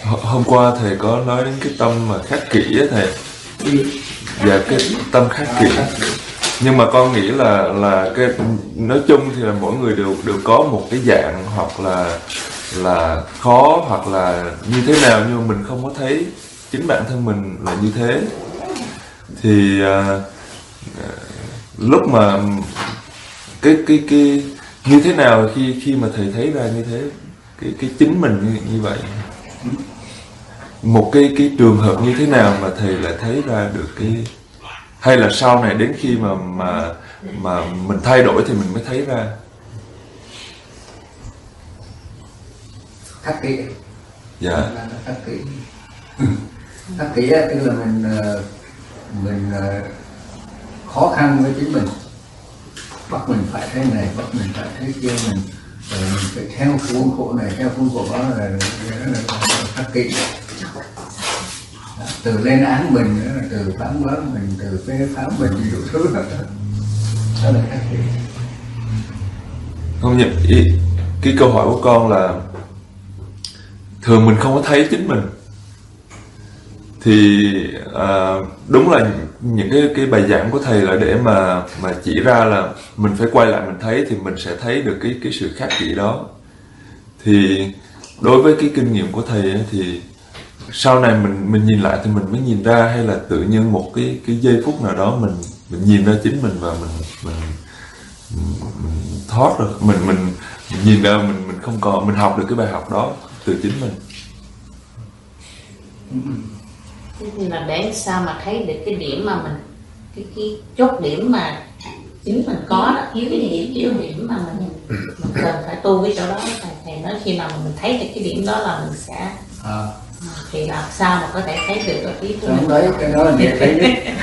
Hôm qua thầy có nói đến cái tâm mà khắc kỷ á thầy. Dạ, cái tâm khắc kỷ. Nhưng mà con nghĩ là cái nói chung thì là mỗi người đều có một cái dạng, hoặc là khó, hoặc là như thế nào, nhưng mà mình không có thấy chính bản thân mình là như thế. Thì lúc mà cái như thế nào khi mà thầy thấy ra như thế, cái chính mình như vậy, một cái trường hợp như thế nào mà thầy lại thấy ra được cái, hay là sau này đến khi mà mình thay đổi thì mình mới thấy ra? Khắc kỷ. Dạ. Khắc kỷ. Khắc kỷ tức là mình khó khăn với chính mình, bắt mình phải thế này, bắt mình phải thế kia, mình phải theo khuôn khổ này, theo khuôn khổ đó, là khắc kỷ. Từ lên án mình, từ phán đoán mình, từ phê phán mình, nhiều thứ đó là khắc kỷ. Không nhập ý, cái câu hỏi của con là thường mình không có thấy chính mình. Thì đúng là những cái bài giảng của thầy là để mà chỉ ra là mình phải quay lại mình thấy, thì mình sẽ thấy được cái sự khắc kỷ đó. Thì đối với cái kinh nghiệm của thầy ấy, thì sau này mình nhìn lại thì mình mới nhìn ra, hay là tự nhiên một cái giây phút nào đó mình nhìn ra chính mình và mình thoát được, mình nhìn ra mình không còn, mình học được cái bài học đó từ chính mình. Thế thì là để sao mà thấy được cái điểm mà mình, cái chốt điểm mà chính mình có đó, yếu điểm mà mình cần phải tu cái chỗ đó. Thầy nói khi nào mình thấy được cái điểm đó là mình sẽ thì làm sao mà có thể thấy được cái ý của mình. Đấy, cái đó là dễ thấy nhất.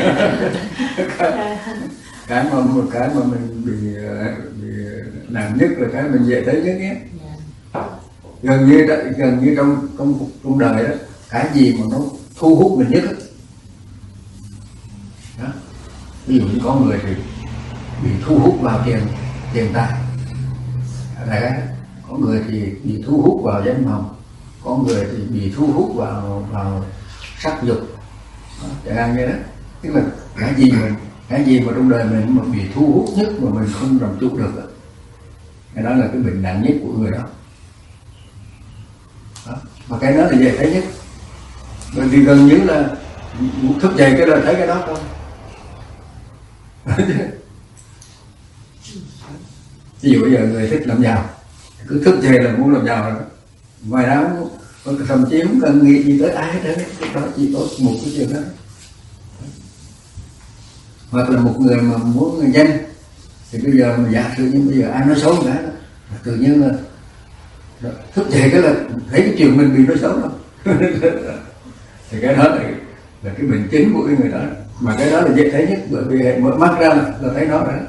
cái mà mình bị nặng nhất là cái mình dễ thấy nhất nhé. Gần như trong đời đó, cái gì mà nó thu hút mình nhất đó. Ví dụ như có người thì bị thu hút vào tiền tài, có người thì bị thu hút vào danh vọng, có người thì bị thu hút vào sắc dục, chẳng hạn như đó. Tức là cái gì mà trong đời mình mà bị thu hút nhất mà mình không làm chủ được, cái đó là cái bệnh nặng nhất của người đó. Và cái đó là dễ thấy nhất, bởi vì gần như là thức dậy cái là thấy cái đó thôi. Ví dụ bây giờ người thích làm giàu, cứ thức dậy là muốn làm giàu rồi, ngoài đó thậm chí không cần nghĩ gì tới ai hết trơn, cái đó chỉ có một cái chuyện đó. Hoặc là một người mà muốn người danh, thì bây giờ mà giả sử như bây giờ ai nói xấu cả, tự nhiên là thức dậy cái là thấy cái chuyện mình bị nói xấu đâu. Thì cái đó là cái bệnh chính của cái người đó, mà cái đó là dễ thấy nhất, bởi vì mở mắt ra là thấy nó rồi.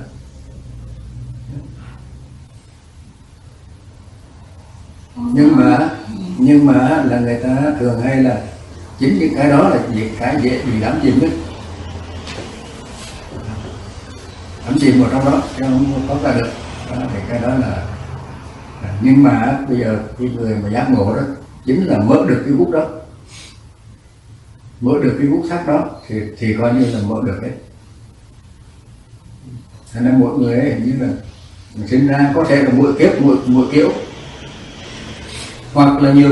Nhưng mà là người ta thường hay là chính những cái đó là cái dễ bị đắm chìm nhất, đắm chìm vào trong đó chứ không có ra được. Thì cái đó là, nhưng mà bây giờ cái người mà giác ngộ đó chính là mở được cái hút đó, mở được cái hút sắc đó, thì coi như là mở được đấy. Cho nên mỗi người ấy hình như là mình sinh ra có thể là mỗi kiếp mỗi kiểu, hoặc là nhiều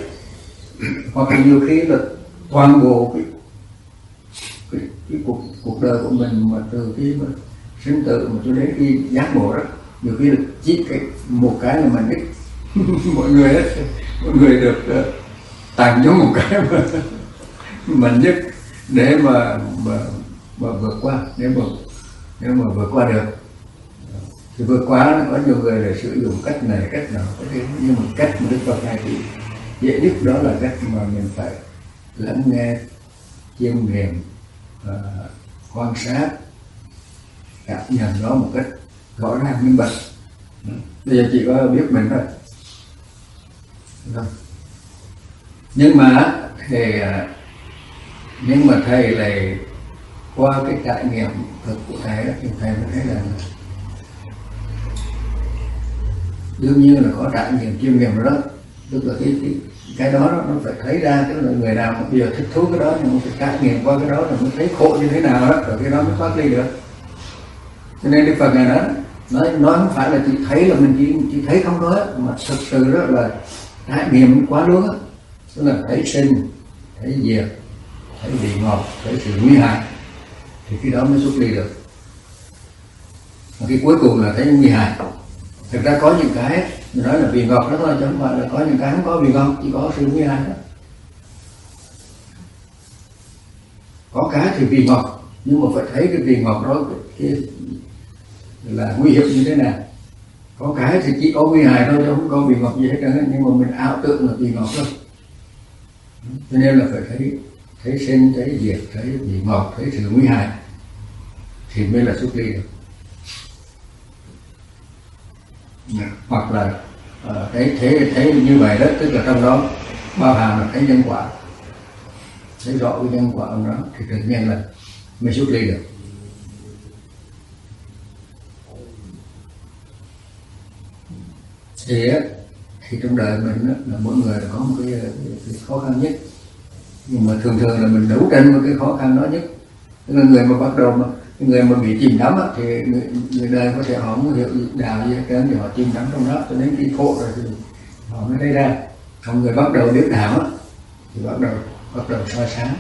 khi là toàn bộ cái cuộc đời của mình, mà từ khi mà sinh tử mà cho đến khi giác ngộ đó, nhiều khi là chỉ một cái là mình biết. mọi người được tặng cho một cái mà mình nhất để mà vượt qua, nếu mà vượt qua được. Thì vượt qua nó có nhiều người là sử dụng cách này cách nào có thể, nhưng mà cách mà Đức Phật này thì dễ nhất, đó là cách mà mình phải lắng nghe, chiêm nghiệm, quan sát, cảm nhận đó một cách rõ ràng minh bạch. Bây giờ chỉ có biết mình thôi. Nhưng mà thầy lại qua cái trải nghiệm thực của thầy đó, thì thầy mới thấy là đương nhiên là có trải nghiệm chiêm nghiệm đó, tức là cái đó nó phải thấy ra, tức là người nào mà bây giờ thích thú cái đó nhưng mà phải trải nghiệm qua cái đó là mới thấy khổ như thế nào đó, rồi cái đó mới thoát ly được. Cho nên Đức Phật này nói không phải là chỉ thấy là mình chỉ thấy không nói, mà thực sự đó là trải nghiệm quá luôn á, tức là thấy sinh, thấy diệt, thấy vị ngọt, thấy sự nguy hại, thì khi đó mới xuất ly được. Và cái cuối cùng là thấy nguy hại. Thực ra có những cái mình nói là vị ngọt đó thôi, chứ không phải là có những cái không có vị ngọt, chỉ có sự nguy hại đó. Có cái thì vị ngọt, nhưng mà phải thấy cái vị ngọt đó cái là nguy hiểm như thế nào. Có cái thì chỉ có nguy hại thôi, chứ không có vị ngọt gì hết trơn, nhưng mà mình ảo tưởng là vị ngọt thôi. Cho nên là phải thấy sinh, thấy diệt, thấy vị ngọt, thấy sự nguy hại thì mới là xuất ly được. Hoặc là thấy như vậy đó, tức là trong đó bao hàm là thấy nhân quả, thấy rõ cái nhân quả của nó thì tự nhiên là mới xuất ly được. Thì trong đời mình là mỗi người có một cái khó khăn nhất, nhưng mà thường là mình đấu tranh với cái khó khăn đó nhất. Tức là người mà bắt đầu mà người mà bị chìm đắm thì người đời có thể họ không hiểu đạo gì hết trơn, thì họ chìm đắm trong đó cho đến khi khổ rồi thì họ mới thấy ra. Còn người bắt đầu biết đạo thì bắt đầu soi sáng.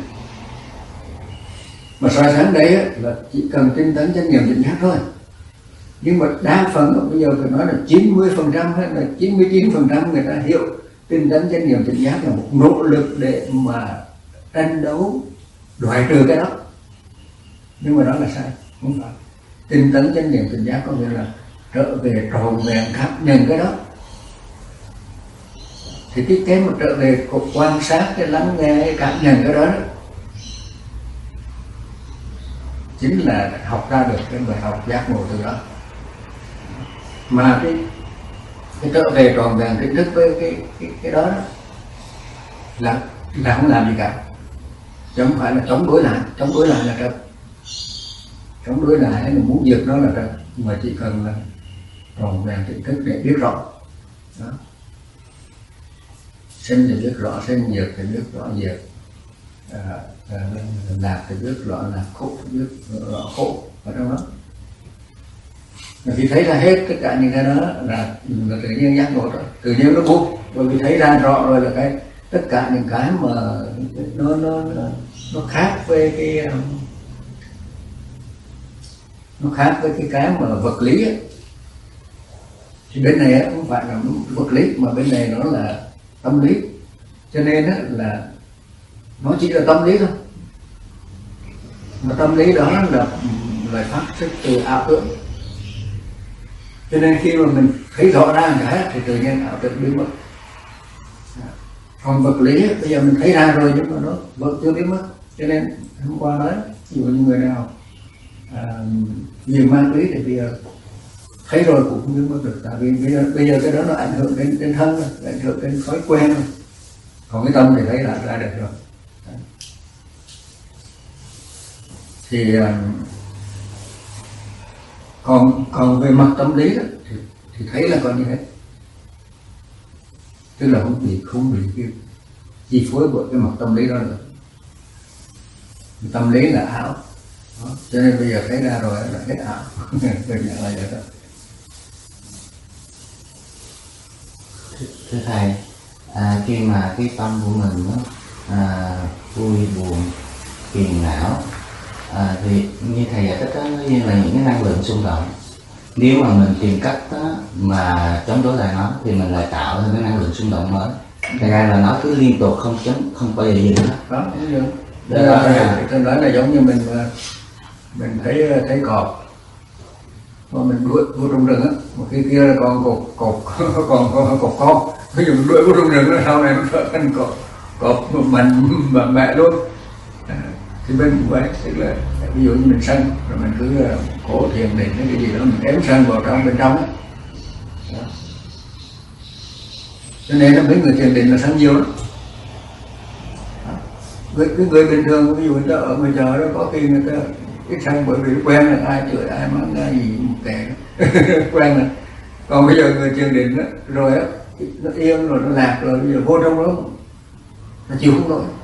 Mà soi sáng đấy là chỉ cần tinh tấn chánh niệm tỉnh giác thôi. Nhưng mà đa phần bây giờ phải nói là 90% hay là 99% người ta hiểu tinh tấn chánh niệm tỉnh giác là một nỗ lực để mà tranh đấu loại trừ cái đó. Nhưng mà đó là sai, không phải. Tinh tấn chánh niệm tỉnh giác có nghĩa là trở về trọn vẹn cảm nhận cái đó. Thì cái mà trở về quan sát, cái lắng nghe, cái cảm nhận cái đó chính là học ra được cái bài học giác ngộ từ đó. Mà cái trở về trọn vẹn cái thức với cái đó là không làm gì cả, chứ không phải là chống đối lại là trật, chống đối lại hay là muốn diệt nó là trật, mà chỉ cần là trọn vẹn cái thức để biết rõ đó. Sinh thì biết rõ sinh, diệt thì biết rõ diệt, lạc thì biết rõ lạc, khổ thì biết rõ khổ ở trong đó. Khi thấy ra hết tất cả những cái đó là tự nhiên giác ngộ rồi, tự nhiên nó buông. Bởi vì thấy ra rõ rồi là cái tất cả những cái mà nó khác với cái mà vật lý ấy. Thì bên này không phải là vật lý mà bên này nó là tâm lý, cho nên là nó chỉ là tâm lý thôi. Mà tâm lý đó là phát xuất từ ảo tưởng. Cho nên khi mà mình thấy rõ ra cái thì tự nhiên ảo tưởng biến mất. Còn vật lý bây giờ mình thấy ra rồi nhưng mà nó vẫn chưa biến mất. Cho nên hôm qua nói ví dụ như người nào nhiều ma túy thì bây giờ thấy rồi cũng không biến mất được, tại vì bây giờ cái đó nó ảnh hưởng đến thân, ảnh hưởng đến thói quen. Còn cái tâm thì thấy là ra được rồi. Thì còn về mặt tâm lý đó, thì thấy là còn như thế, tức là không bị cái chi phối bởi cái mặt tâm lý đó nữa. Tâm lý là ảo đó. Cho nên bây giờ thấy ra rồi là hết ảo. Đơn giản là vậy đó. Thưa thầy, khi mà cái tâm của mình đó, vui buồn phiền não, thì như thầy giải thích đó, nó như là những cái năng lượng xung động. Nếu mà mình tìm cách đó, mà chống đối lại nó thì mình lại tạo thêm cái năng lượng xung động mới. Thật ra là nó cứ liên tục không bao giờ dừng hết. Đó, đúng rồi. Tôi nói là giống như mình thấy cọp mà mình đuổi vô trong rừng á, một khi kia còn cọp con, ví dụ đuổi vô trong rừng nó sau này nó trở thành cọp mạnh mẽ luôn. Thì bên cũng vậy, tức là ví dụ như mình sân rồi mình cứ khổ thiền định cái gì đó, mình ém sân vào bên trong á. Cho nên là mấy người thiền định là sân nhiều lắm. Cái người bình thường ví dụ người ta ở ngoài chợ đó có khi người ta ít sân, bởi vì quen là ai chửi ai mắng ai gì một kẻ quen rồi. Còn bây giờ người thiền định đó rồi á nó yên rồi nó lạc rồi bây giờ vô trong đó nó chịu không nổi.